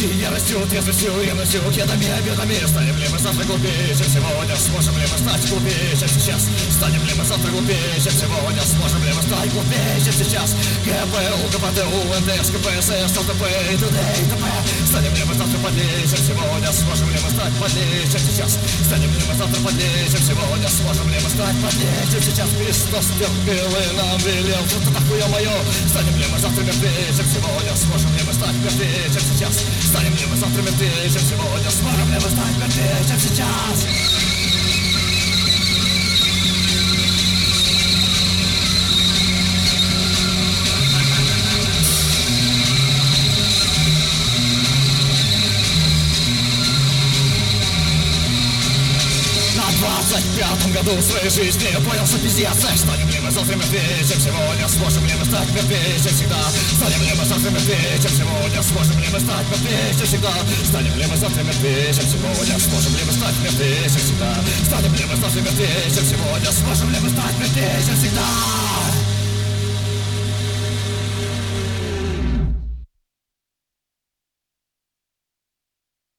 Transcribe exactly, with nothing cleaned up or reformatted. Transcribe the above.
Ключи не растет, я засю, я носю кедами, обедами. Станем ли мы завтра глупее, чем сегодня? Сможем ли мы стать глупее, чем сейчас? Станем ли мы завтра глупее, чем сегодня? Сможем ли мы стать глупее, чем сейчас? ГПУ, ГПТУ, НДС, КПСС, ЛТП, и т.д. и т.п. Станем ли мы завтра подлее, чем сегодня? Сможем ли мы стать подлее, чем сейчас? Станем ли мы завтра подлее, чем сегодня? Сможем ли мы стать подлее, чем сейчас? Христос терпел и нам велел, вот такое мое. Станем ли мы завтра мертвее, чем сегодня? Сможем ли мы стать мертвее, чем сейчас? Станем ли мы завтра мертвее, чем сегодня? Сможем ли мы стать мертвее, чем сейчас? В двадцать пятом году своей жизни я понял, что пиздец. Станем ли мы завтра мертвее, чем сегодня? Сможем ли мы стать мертвее, чем всегда? Станем ли мы завтра мертвее, чем сегодня? Сможем ли мы стать мертвее, чем всегда? Станем ли мы завтра мертвее, чем сегодня? Сможем ли мы стать мертвее, чем всегда? Станем ли мы завтра мертвее, чем сегодня? Сможем ли мы стать мертвее, чем всегда?